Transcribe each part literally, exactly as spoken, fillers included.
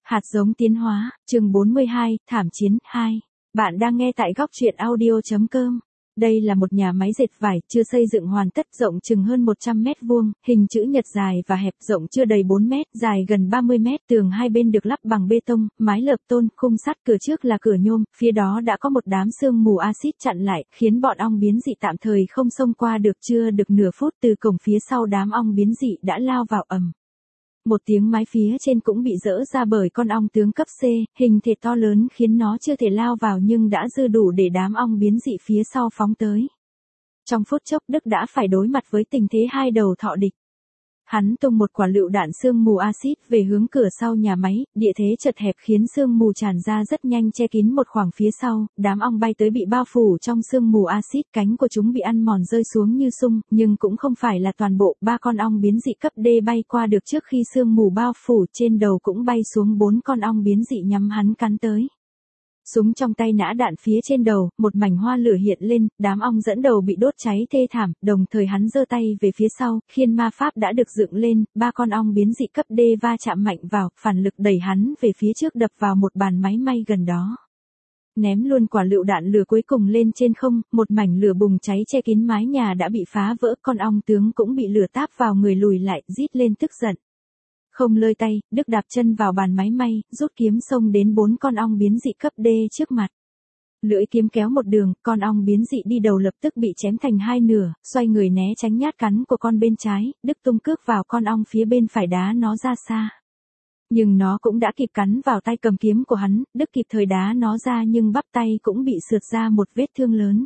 Hạt giống tiến hóa, chương bốn mươi hai, thảm chiến, hai. Bạn đang nghe tại góc truyện audio chấm com. Đây là một nhà máy dệt vải, chưa xây dựng hoàn tất, rộng chừng hơn một trăm mét vuông, hình chữ nhật dài và hẹp, rộng chưa đầy bốn mét, dài gần ba mươi mét, tường hai bên được lắp bằng bê tông, mái lợp tôn, khung sắt, cửa trước là cửa nhôm, phía đó đã có một đám sương mù axit chặn lại, khiến bọn ong biến dị tạm thời không xông qua được. Chưa được nửa phút, từ cổng phía sau đám ong biến dị đã lao vào ầm. Một tiếng mái phía trên cũng bị dỡ ra bởi con ong tướng cấp C, hình thể to lớn khiến nó chưa thể lao vào nhưng đã dư đủ để đám ong biến dị phía sau phóng tới. Trong phút chốc, Đức đã phải đối mặt với tình thế hai đầu thọ địch. Hắn tung một quả lựu đạn sương mù axit về hướng cửa sau nhà máy, địa thế chật hẹp khiến sương mù tràn ra rất nhanh che kín một khoảng phía sau, đám ong bay tới bị bao phủ trong sương mù axit, cánh của chúng bị ăn mòn rơi xuống như sung, nhưng cũng không phải là toàn bộ, ba con ong biến dị cấp D bay qua được trước khi sương mù bao phủ, trên đầu cũng bay xuống bốn con ong biến dị nhắm hắn cắn tới. Súng trong tay nã đạn phía trên đầu, một mảnh hoa lửa hiện lên, đám ong dẫn đầu bị đốt cháy thê thảm, đồng thời hắn giơ tay về phía sau, khiên ma pháp đã được dựng lên, ba con ong biến dị cấp D va chạm mạnh vào, phản lực đẩy hắn về phía trước đập vào một bàn máy may gần đó. Ném luôn quả lựu đạn lửa cuối cùng lên trên không, một mảnh lửa bùng cháy che kín mái nhà đã bị phá vỡ, con ong tướng cũng bị lửa táp vào người lùi lại, rít lên tức giận. Không lơi tay, Đức đạp chân vào bàn máy may, rút kiếm xông đến bốn con ong biến dị cấp D trước mặt. Lưỡi kiếm kéo một đường, con ong biến dị đi đầu lập tức bị chém thành hai nửa, xoay người né tránh nhát cắn của con bên trái, Đức tung cước vào con ong phía bên phải đá nó ra xa. Nhưng nó cũng đã kịp cắn vào tay cầm kiếm của hắn, Đức kịp thời đá nó ra nhưng bắp tay cũng bị sượt ra một vết thương lớn.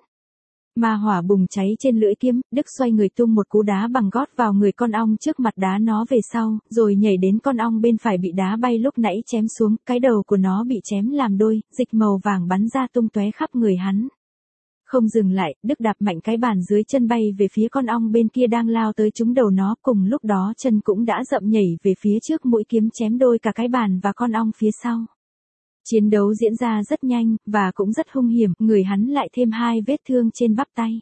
Ma hỏa bùng cháy trên lưỡi kiếm, Đức xoay người tung một cú đá bằng gót vào người con ong trước mặt đá nó về sau, rồi nhảy đến con ong bên phải bị đá bay lúc nãy chém xuống, cái đầu của nó bị chém làm đôi, dịch màu vàng bắn ra tung tóe khắp người hắn. Không dừng lại, Đức đạp mạnh cái bàn dưới chân bay về phía con ong bên kia đang lao tới trúng đầu nó, cùng lúc đó chân cũng đã dậm nhảy về phía trước, mũi kiếm chém đôi cả cái bàn và con ong phía sau. Chiến đấu diễn ra rất nhanh, và cũng rất hung hiểm, người hắn lại thêm hai vết thương trên bắp tay.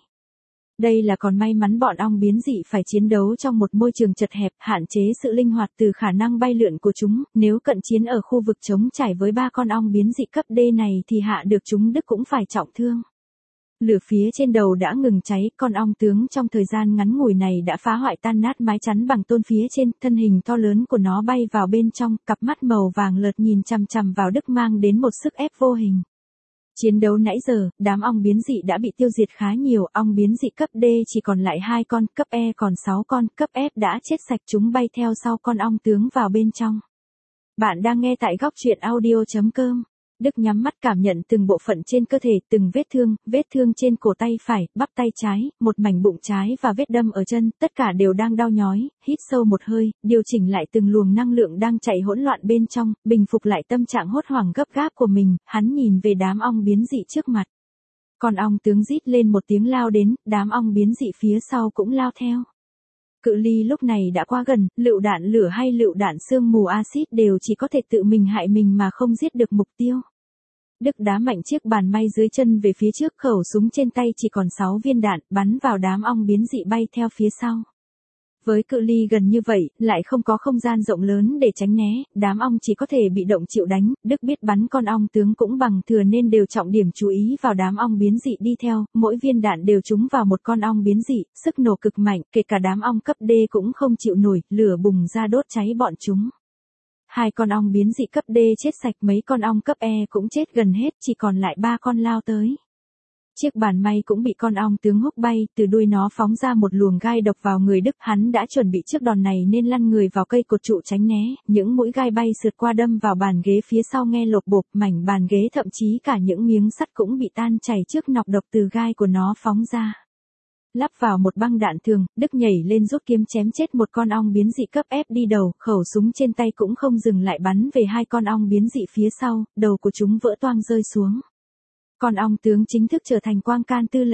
Đây là còn may mắn bọn ong biến dị phải chiến đấu trong một môi trường chật hẹp, hạn chế sự linh hoạt từ khả năng bay lượn của chúng, nếu cận chiến ở khu vực trống trải với ba con ong biến dị cấp D này thì hạ được chúng Đức cũng phải trọng thương. Lửa phía trên đầu đã ngừng cháy, con ong tướng trong thời gian ngắn ngủi này đã phá hoại tan nát mái chắn bằng tôn phía trên, thân hình to lớn của nó bay vào bên trong, cặp mắt màu vàng lợt nhìn chằm chằm vào Đức mang đến một sức ép vô hình. Chiến đấu nãy giờ, đám ong biến dị đã bị tiêu diệt khá nhiều, ong biến dị cấp D chỉ còn lại hai con, cấp E còn sáu con, cấp F đã chết sạch, chúng bay theo sau con ong tướng vào bên trong. Bạn đang nghe tại góc truyện audio chấm com. Đức nhắm mắt cảm nhận từng bộ phận trên cơ thể, từng vết thương, vết thương trên cổ tay phải, bắp tay trái, một mảnh bụng trái và vết đâm ở chân, tất cả đều đang đau nhói, hít sâu một hơi, điều chỉnh lại từng luồng năng lượng đang chạy hỗn loạn bên trong, bình phục lại tâm trạng hốt hoảng gấp gáp của mình, hắn nhìn về đám ong biến dị trước mặt. Con ong tướng rít lên một tiếng lao đến, đám ong biến dị phía sau cũng lao theo. Cự ly lúc này đã quá gần, lựu đạn lửa hay lựu đạn sương mù axit đều chỉ có thể tự mình hại mình mà không giết được mục tiêu. Đức đá mạnh chiếc bàn may dưới chân về phía trước, khẩu súng trên tay chỉ còn sáu viên đạn, bắn vào đám ong biến dị bay theo phía sau. Với cự ly gần như vậy, lại không có không gian rộng lớn để tránh né, đám ong chỉ có thể bị động chịu đánh, Đức biết bắn con ong tướng cũng bằng thừa nên đều trọng điểm chú ý vào đám ong biến dị đi theo, mỗi viên đạn đều trúng vào một con ong biến dị, sức nổ cực mạnh, kể cả đám ong cấp D cũng không chịu nổi, lửa bùng ra đốt cháy bọn chúng. Hai con ong biến dị cấp D chết sạch, mấy con ong cấp E cũng chết gần hết, chỉ còn lại ba con lao tới. Chiếc bàn may cũng bị con ong tướng húc bay, từ đuôi nó phóng ra một luồng gai độc vào người Đức, hắn đã chuẩn bị trước đòn này nên lăn người vào cây cột trụ tránh né, những mũi gai bay sượt qua đâm vào bàn ghế phía sau nghe lộp bộp, mảnh bàn ghế thậm chí cả những miếng sắt cũng bị tan chảy trước nọc độc từ gai của nó phóng ra. Lắp vào một băng đạn thường, Đức nhảy lên rút kiếm chém chết một con ong biến dị cấp F đi đầu, khẩu súng trên tay cũng không dừng lại bắn về hai con ong biến dị phía sau, đầu của chúng vỡ toang rơi xuống. Con ong tướng chính thức trở thành quang can tư lệnh.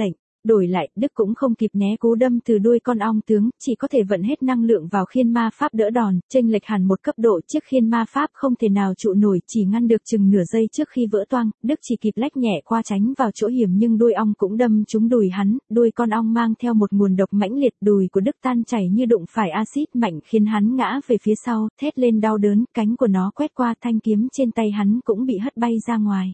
Đổi lại, Đức cũng không kịp né cú đâm từ đuôi con ong tướng, chỉ có thể vận hết năng lượng vào khiên ma pháp đỡ đòn, chênh lệch hẳn một cấp độ, chiếc khiên ma pháp không thể nào trụ nổi, chỉ ngăn được chừng nửa giây trước khi vỡ toang, Đức chỉ kịp lách nhẹ qua tránh vào chỗ hiểm nhưng đuôi ong cũng đâm trúng đùi hắn, đuôi con ong mang theo một nguồn độc mãnh liệt, đùi của Đức tan chảy như đụng phải axit mạnh khiến hắn ngã về phía sau, thét lên đau đớn, cánh của nó quét qua thanh kiếm trên tay hắn cũng bị hất bay ra ngoài.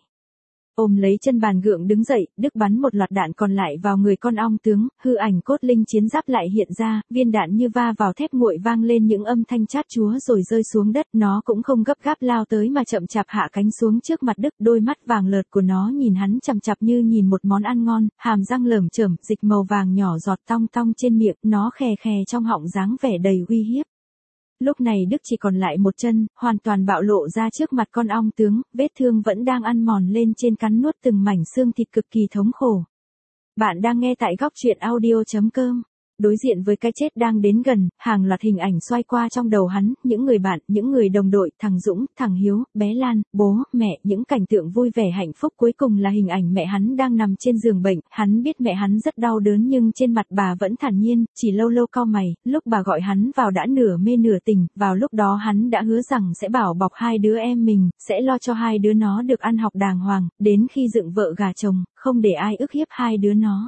Ôm lấy chân bàn gượng đứng dậy, Đức bắn một loạt đạn còn lại vào người con ong tướng, hư ảnh cốt linh chiến giáp lại hiện ra, viên đạn như va vào thép nguội vang lên những âm thanh chát chúa rồi rơi xuống đất, nó cũng không gấp gáp lao tới mà chậm chạp hạ cánh xuống trước mặt Đức, đôi mắt vàng lợt của nó nhìn hắn chằm chặp như nhìn một món ăn ngon, hàm răng lởm chởm, dịch màu vàng nhỏ giọt tong tong trên miệng, nó khè khè trong họng dáng vẻ đầy uy hiếp. Lúc này Đức chỉ còn lại một chân, hoàn toàn bạo lộ ra trước mặt con ong tướng, vết thương vẫn đang ăn mòn lên trên cắn nuốt từng mảnh xương thịt cực kỳ thống khổ. Bạn đang nghe tại góc truyện audio chấm com. Đối diện với cái chết đang đến gần, hàng loạt hình ảnh xoay qua trong đầu hắn, những người bạn, những người đồng đội, thằng Dũng, thằng Hiếu, bé Lan, bố, mẹ, những cảnh tượng vui vẻ hạnh phúc cuối cùng là hình ảnh mẹ hắn đang nằm trên giường bệnh, hắn biết mẹ hắn rất đau đớn nhưng trên mặt bà vẫn thản nhiên, chỉ lâu lâu cau mày, lúc bà gọi hắn vào đã nửa mê nửa tỉnh, vào lúc đó hắn đã hứa rằng sẽ bảo bọc hai đứa em mình, sẽ lo cho hai đứa nó được ăn học đàng hoàng, đến khi dựng vợ gả chồng, không để ai ức hiếp hai đứa nó.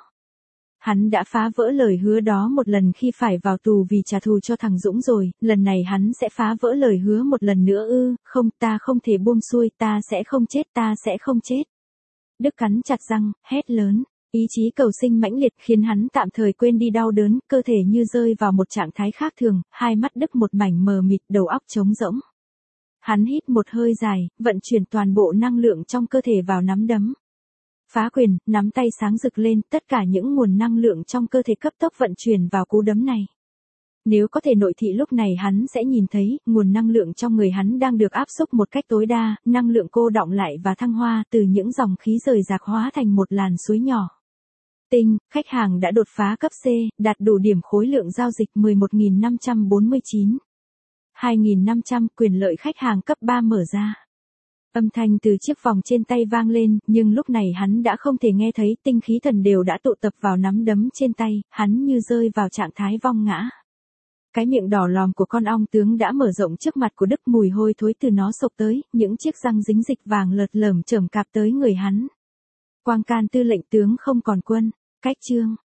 Hắn đã phá vỡ lời hứa đó một lần khi phải vào tù vì trả thù cho thằng Dũng rồi, lần này hắn sẽ phá vỡ lời hứa một lần nữa ư, không, ta không thể buông xuôi, ta sẽ không chết, ta sẽ không chết. Đức cắn chặt răng, hét lớn, ý chí cầu sinh mãnh liệt khiến hắn tạm thời quên đi đau đớn, cơ thể như rơi vào một trạng thái khác thường, hai mắt Đức một mảnh mờ mịt, đầu óc trống rỗng. Hắn hít một hơi dài, vận chuyển toàn bộ năng lượng trong cơ thể vào nắm đấm. Phá quyền, nắm tay sáng rực lên, tất cả những nguồn năng lượng trong cơ thể cấp tốc vận chuyển vào cú đấm này. Nếu có thể nội thị lúc này hắn sẽ nhìn thấy, nguồn năng lượng trong người hắn đang được áp xúc một cách tối đa, năng lượng cô đọng lại và thăng hoa từ những dòng khí rời rạc hóa thành một làn suối nhỏ. Tinh, khách hàng đã đột phá cấp C, đạt đủ điểm khối lượng giao dịch mười một nghìn năm trăm bốn mươi chín. hai nghìn năm trăm, quyền lợi khách hàng cấp ba mở ra. Âm thanh từ chiếc vòng trên tay vang lên, nhưng lúc này hắn đã không thể nghe thấy, tinh khí thần đều đã tụ tập vào nắm đấm trên tay, hắn như rơi vào trạng thái vong ngã. Cái miệng đỏ lòm của con ong tướng đã mở rộng trước mặt của Đức, mùi hôi thối từ nó xộc tới, những chiếc răng dính dịch vàng lợt lởm chởm cạp tới người hắn. Quang can tư lệnh tướng không còn quân, cách chương.